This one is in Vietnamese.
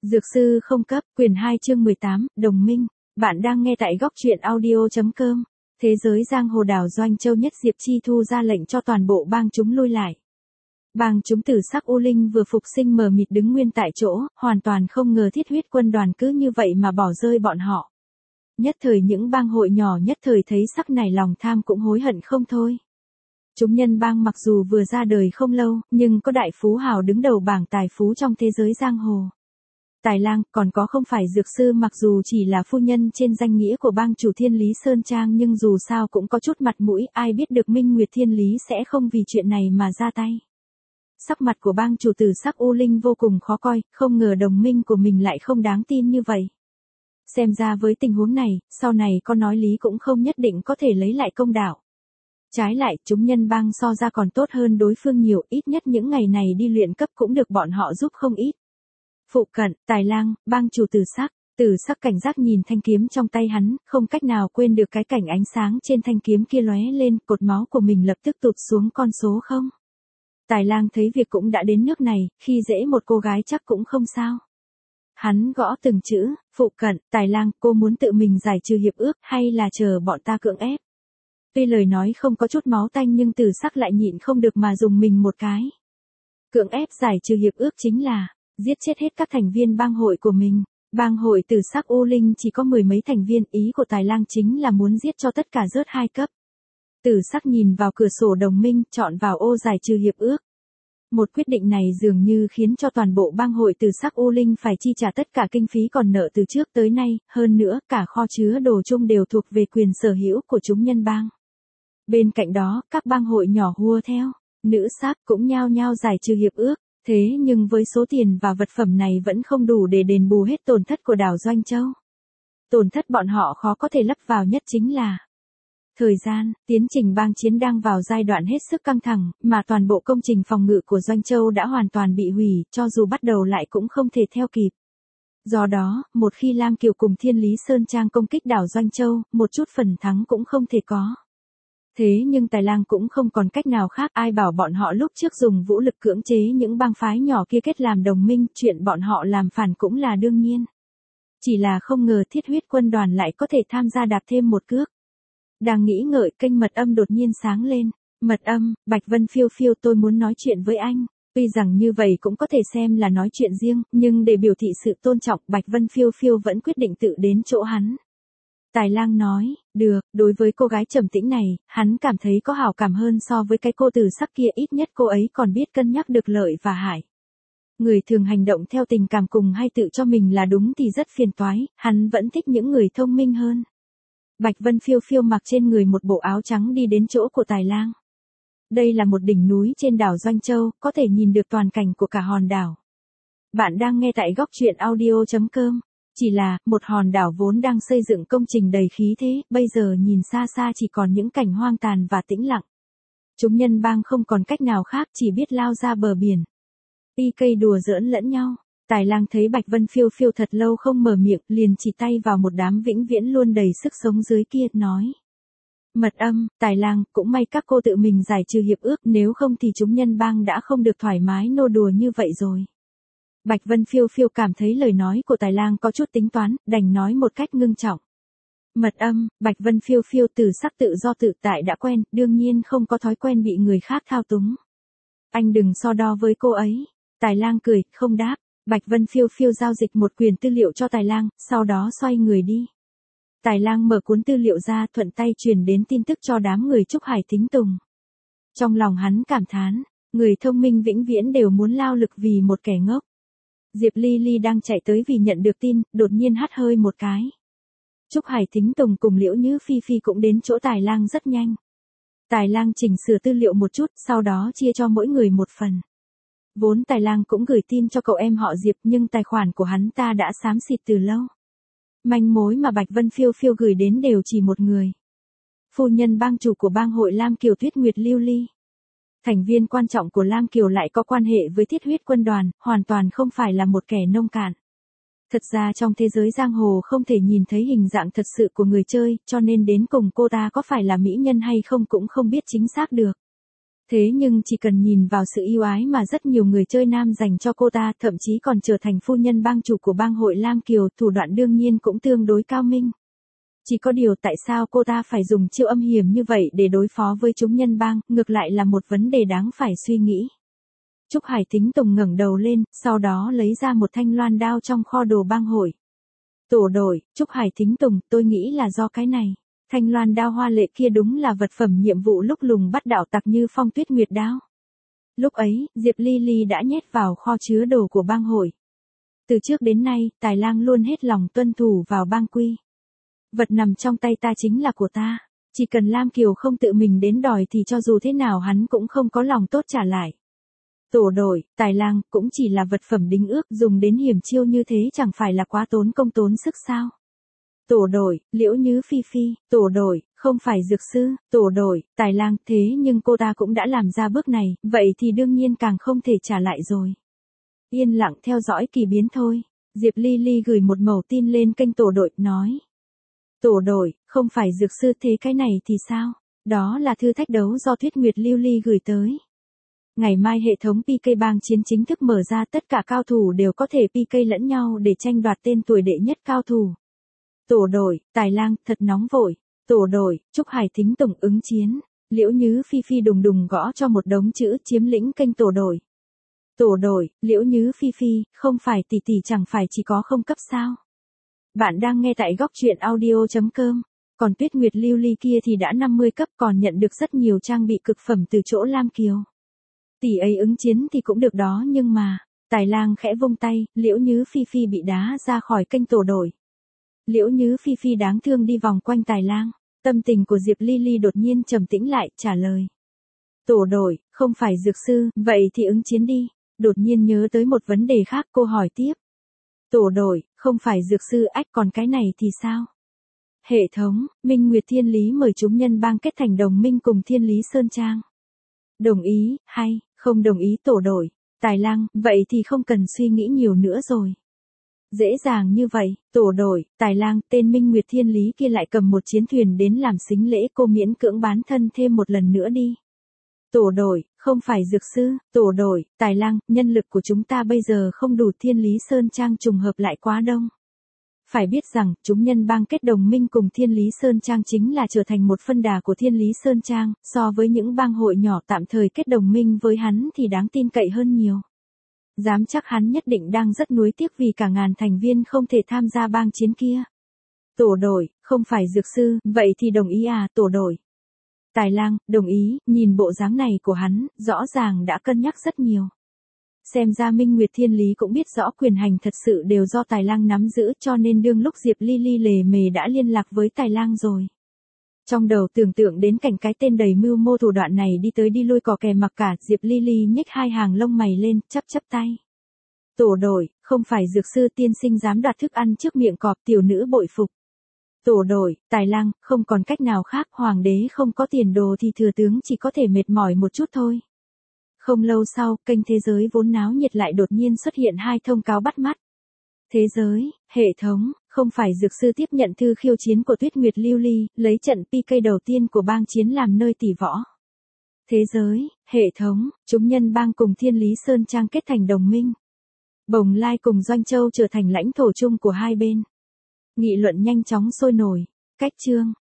Dược sư không cấp, quyển 2 chương 18, đồng minh. Bạn đang nghe tại góc truyện audio.com. Thế giới giang hồ đảo Doanh Châu nhất Diệp Chi Thu ra lệnh cho toàn bộ bang chúng lui lại. Bang chúng Tử Sắc U Linh vừa phục sinh mờ mịt đứng nguyên tại chỗ, hoàn toàn không ngờ Thiết Huyết quân đoàn cứ như vậy mà bỏ rơi bọn họ. Nhất thời những bang hội nhỏ nhất thời thấy sắc này lòng tham cũng hối hận không thôi. Chúng nhân bang mặc dù vừa ra đời không lâu, nhưng có đại phú hào đứng đầu bảng tài phú trong thế giới giang hồ. Tài Lang, còn có không phải dược sư mặc dù chỉ là phu nhân trên danh nghĩa của bang chủ Thiên Lý Sơn Trang nhưng dù sao cũng có chút mặt mũi, ai biết được Minh Nguyệt Thiên Lý sẽ không vì chuyện này mà ra tay. Sắc mặt của bang chủ Tử Sắc U Linh vô cùng khó coi, không ngờ đồng minh của mình lại không đáng tin như vậy. Xem ra với tình huống này, sau này có nói lý cũng không nhất định có thể lấy lại công đạo. Trái lại, chúng nhân bang so ra còn tốt hơn đối phương nhiều, ít nhất những ngày này đi luyện cấp cũng được bọn họ giúp không ít. Phụ cận, Tài Lang, bang chủ Tử Sắc cảnh giác nhìn thanh kiếm trong tay hắn, không cách nào quên được cái cảnh ánh sáng trên thanh kiếm kia lóe lên, cột máu của mình lập tức tụt xuống con số 0. Tài Lang thấy việc cũng đã đến nước này, khi dễ một cô gái chắc cũng không sao. Hắn gõ từng chữ, phụ cận, Tài Lang, cô muốn tự mình giải trừ hiệp ước hay là chờ bọn ta cưỡng ép? Tuy lời nói không có chút máu tanh nhưng Tử Sắc lại nhịn không được mà dùng mình một cái. Cưỡng ép giải trừ hiệp ước chính là giết chết hết các thành viên bang hội của mình. Bang hội Tử Sắc U Linh chỉ có 10 mấy thành viên, ý của Tài Lang chính là muốn giết cho tất cả rớt 2 cấp. Tử Sắc nhìn vào cửa sổ đồng minh, chọn vào ô giải trừ hiệp ước. Một quyết định này dường như khiến cho toàn bộ bang hội Tử Sắc U Linh phải chi trả tất cả kinh phí còn nợ từ trước tới nay, hơn nữa cả kho chứa đồ chung đều thuộc về quyền sở hữu của chúng nhân bang. Bên cạnh đó, các bang hội nhỏ hùa theo, nữ sắc cũng nhao nhao giải trừ hiệp ước. Thế nhưng với số tiền và vật phẩm này vẫn không đủ để đền bù hết tổn thất của đảo Doanh Châu. Tổn thất bọn họ khó có thể lấp vào nhất chính là thời gian. Tiến trình bang chiến đang vào giai đoạn hết sức căng thẳng, mà toàn bộ công trình phòng ngự của Doanh Châu đã hoàn toàn bị hủy, cho dù bắt đầu lại cũng không thể theo kịp. Do đó, một khi Lam Kiều cùng Thiên Lý Sơn Trang công kích đảo Doanh Châu, một chút phần thắng cũng không thể có. Thế nhưng Tài Lang cũng không còn cách nào khác, ai bảo bọn họ lúc trước dùng vũ lực cưỡng chế những bang phái nhỏ kia kết làm đồng minh, chuyện bọn họ làm phản cũng là đương nhiên. Chỉ là không ngờ Thiết Huyết quân đoàn lại có thể tham gia đạp thêm một cước. Đang nghĩ ngợi, kênh mật âm đột nhiên sáng lên. Mật âm, Bạch Vân Phiêu Phiêu, tôi muốn nói chuyện với anh. Tuy rằng như vậy cũng có thể xem là nói chuyện riêng, nhưng để biểu thị sự tôn trọng, Bạch Vân Phiêu Phiêu vẫn quyết định tự đến chỗ hắn. Tài Lang nói, được, đối với cô gái trầm tĩnh này, hắn cảm thấy có hảo cảm hơn so với cái cô Tử Sắc kia, ít nhất cô ấy còn biết cân nhắc được lợi và hại. Người thường hành động theo tình cảm cùng hay tự cho mình là đúng thì rất phiền toái, hắn vẫn thích những người thông minh hơn. Bạch Vân Phiêu Phiêu mặc trên người một bộ áo trắng đi đến chỗ của Tài Lang. Đây là một đỉnh núi trên đảo Doanh Châu, có thể nhìn được toàn cảnh của cả hòn đảo. Bạn đang nghe tại góc truyện audio.com. Chỉ là, một hòn đảo vốn đang xây dựng công trình đầy khí thế, bây giờ nhìn xa xa chỉ còn những cảnh hoang tàn và tĩnh lặng. Chúng nhân bang không còn cách nào khác, chỉ biết lao ra bờ biển. PK đùa giỡn lẫn nhau. Tài Lang thấy Bạch Vân Phiêu Phiêu thật lâu không mở miệng, liền chỉ tay vào một đám vĩnh viễn luôn đầy sức sống dưới kia, nói. Mật âm, Tài Lang, cũng may các cô tự mình giải trừ hiệp ước, nếu không thì chúng nhân bang đã không được thoải mái nô đùa như vậy rồi. Bạch Vân Phiêu Phiêu cảm thấy lời nói của Tài Lang có chút tính toán, đành nói một cách ngưng trọng. Mật âm, Bạch Vân Phiêu Phiêu, Tử Sắc tự do tự tại đã quen, đương nhiên không có thói quen bị người khác thao túng. Anh đừng so đo với cô ấy. Tài Lang cười, không đáp. Bạch Vân Phiêu Phiêu giao dịch một quyển tư liệu cho Tài Lang, sau đó xoay người đi. Tài Lang mở cuốn tư liệu ra, thuận tay truyền đến tin tức cho đám người Trúc Hải Thính Tùng. Trong lòng hắn cảm thán, người thông minh vĩnh viễn đều muốn lao lực vì một kẻ ngốc. Diệp Ly Ly đang chạy tới vì nhận được tin, đột nhiên hắt hơi một cái. Trúc Hải Thính Tùng cùng Liễu Như Phi Phi cũng đến chỗ Tài Lang rất nhanh. Tài Lang chỉnh sửa tư liệu một chút, sau đó chia cho mỗi người một phần. Vốn Tài Lang cũng gửi tin cho cậu em họ Diệp nhưng tài khoản của hắn ta đã xám xịt từ lâu. Manh mối mà Bạch Vân Phiêu Phiêu gửi đến đều chỉ một người. Phu nhân bang chủ của bang hội Lam Kiều Tuyết Nguyệt Lưu Ly. Thành viên quan trọng của Lam Kiều lại có quan hệ với Thiết Huyết quân đoàn, hoàn toàn không phải là một kẻ nông cạn. Thật ra trong thế giới giang hồ không thể nhìn thấy hình dạng thật sự của người chơi, cho nên đến cùng cô ta có phải là mỹ nhân hay không cũng không biết chính xác được. Thế nhưng chỉ cần nhìn vào sự yêu ái mà rất nhiều người chơi nam dành cho cô ta, thậm chí còn trở thành phu nhân bang chủ của bang hội Lam Kiều, thủ đoạn đương nhiên cũng tương đối cao minh. Chỉ có điều tại sao cô ta phải dùng chiêu âm hiểm như vậy để đối phó với chúng nhân bang, ngược lại là một vấn đề đáng phải suy nghĩ. Trúc Hải Thính Tùng ngẩng đầu lên, sau đó lấy ra một thanh loan đao trong kho đồ bang hội. Tổ đội, Trúc Hải Thính Tùng, tôi nghĩ là do cái này. Thanh loan đao hoa lệ kia đúng là vật phẩm nhiệm vụ lúc lùng bắt đạo tặc Như Phong Tuyết Nguyệt đao. Lúc ấy, Diệp Ly Ly đã nhét vào kho chứa đồ của bang hội. Từ trước đến nay, Tài Lang luôn hết lòng tuân thủ vào bang quy. Vật nằm trong tay ta chính là của ta. Chỉ cần Lam Kiều không tự mình đến đòi thì cho dù thế nào hắn cũng không có lòng tốt trả lại. Tổ đội, Tài Lang cũng chỉ là vật phẩm đính ước, dùng đến hiểm chiêu như thế chẳng phải là quá tốn công tốn sức sao? Tổ đội, Liễu Nhứ Phi Phi, tổ đội, không phải dược sư, tổ đội, Tài Lang, thế nhưng cô ta cũng đã làm ra bước này, vậy thì đương nhiên càng không thể trả lại rồi. Yên lặng theo dõi kỳ biến thôi. Diệp Ly Ly gửi một mẩu tin lên kênh tổ đội, nói. Tổ đội, không phải dược sư, thế cái này thì sao? Đó là thư thách đấu do Tuyết Nguyệt Lưu Ly gửi tới. Ngày mai hệ thống PK bang chiến chính thức mở ra, tất cả cao thủ đều có thể PK lẫn nhau để tranh đoạt tên tuổi đệ nhất cao thủ. Tổ đội, Tài Lang, thật nóng vội. Tổ đội, Trúc Hải Thính Tùng ứng chiến. Liễu Nhứ Phi Phi đùng đùng gõ cho một đống chữ, chiếm lĩnh kênh tổ đội. Tổ đội, Liễu Nhứ Phi Phi, không phải tỷ tỷ chẳng phải chỉ có không cấp sao? Bạn đang nghe tại góc truyện audio.com. Còn Tuyết Nguyệt Lưu Ly kia thì đã 50 cấp, còn nhận được rất nhiều trang bị cực phẩm từ chỗ Lam Kiều. Tỷ ấy ứng chiến thì cũng được đó, nhưng mà, Tài Lang khẽ vung tay, Liễu Nhứ Phi Phi bị đá ra khỏi kênh tổ đội. Liễu Nhứ Phi Phi đáng thương đi vòng quanh Tài Lang, tâm tình của Diệp Ly Ly đột nhiên trầm tĩnh lại, trả lời. Tổ đội, không phải dược sư, vậy thì ứng chiến đi. Đột nhiên nhớ tới một vấn đề khác, cô hỏi tiếp. Tổ đội, không phải dược sư, ách, còn cái này thì sao? Hệ thống, Minh Nguyệt Thiên Lý mời chúng nhân bang kết thành đồng minh cùng Thiên Lý Sơn Trang. Đồng ý, hay, không đồng ý tổ đội, Tài Lang, vậy thì không cần suy nghĩ nhiều nữa rồi. Dễ dàng như vậy, tổ đội, Tài Lang, tên Minh Nguyệt Thiên Lý kia lại cầm một chiến thuyền đến làm sính lễ, cô miễn cưỡng bán thân thêm một lần nữa đi. Tổ đội, không phải dược sư, tổ đội, Tài Lang, nhân lực của chúng ta bây giờ không đủ, Thiên Lý Sơn Trang trùng hợp lại quá đông. Phải biết rằng, chúng nhân bang kết đồng minh cùng Thiên Lý Sơn Trang chính là trở thành một phân đà của Thiên Lý Sơn Trang, so với những bang hội nhỏ tạm thời kết đồng minh với hắn thì đáng tin cậy hơn nhiều. Dám chắc hắn nhất định đang rất nuối tiếc vì cả ngàn thành viên không thể tham gia bang chiến kia. Tổ đội, không phải dược sư, vậy thì đồng ý à, tổ đội. Tài Lang, đồng ý, nhìn bộ dáng này của hắn, rõ ràng đã cân nhắc rất nhiều. Xem ra Minh Nguyệt Thiên Lý cũng biết rõ quyền hành thật sự đều do Tài Lang nắm giữ, cho nên đương lúc Diệp Ly Ly lề mề đã liên lạc với Tài Lang rồi. Trong đầu tưởng tượng đến cảnh cái tên đầy mưu mô thủ đoạn này đi tới đi lui cò kè mặc cả, Diệp Ly Ly nhếch hai hàng lông mày lên, chắp tay. Tổ đội, không phải dược sư, tiên sinh dám đoạt thức ăn trước miệng cọp, tiểu nữ bội phục. Tổ đội, Tài Lang, không còn cách nào khác, hoàng đế không có tiền đồ thì thừa tướng chỉ có thể mệt mỏi một chút thôi. Không lâu sau, kênh Thế Giới vốn náo nhiệt lại đột nhiên xuất hiện hai thông cáo bắt mắt. Thế Giới, hệ thống, không phải dược sư tiếp nhận thư khiêu chiến của Tuyết Nguyệt Lưu Ly, lấy trận PK đầu tiên của bang chiến làm nơi tỷ võ. Thế Giới, hệ thống, chúng nhân bang cùng Thiên Lý Sơn Trang kết thành đồng minh. Bồng Lai cùng Doanh Châu trở thành lãnh thổ chung của hai bên. Nghị luận nhanh chóng sôi nổi. Cách chương.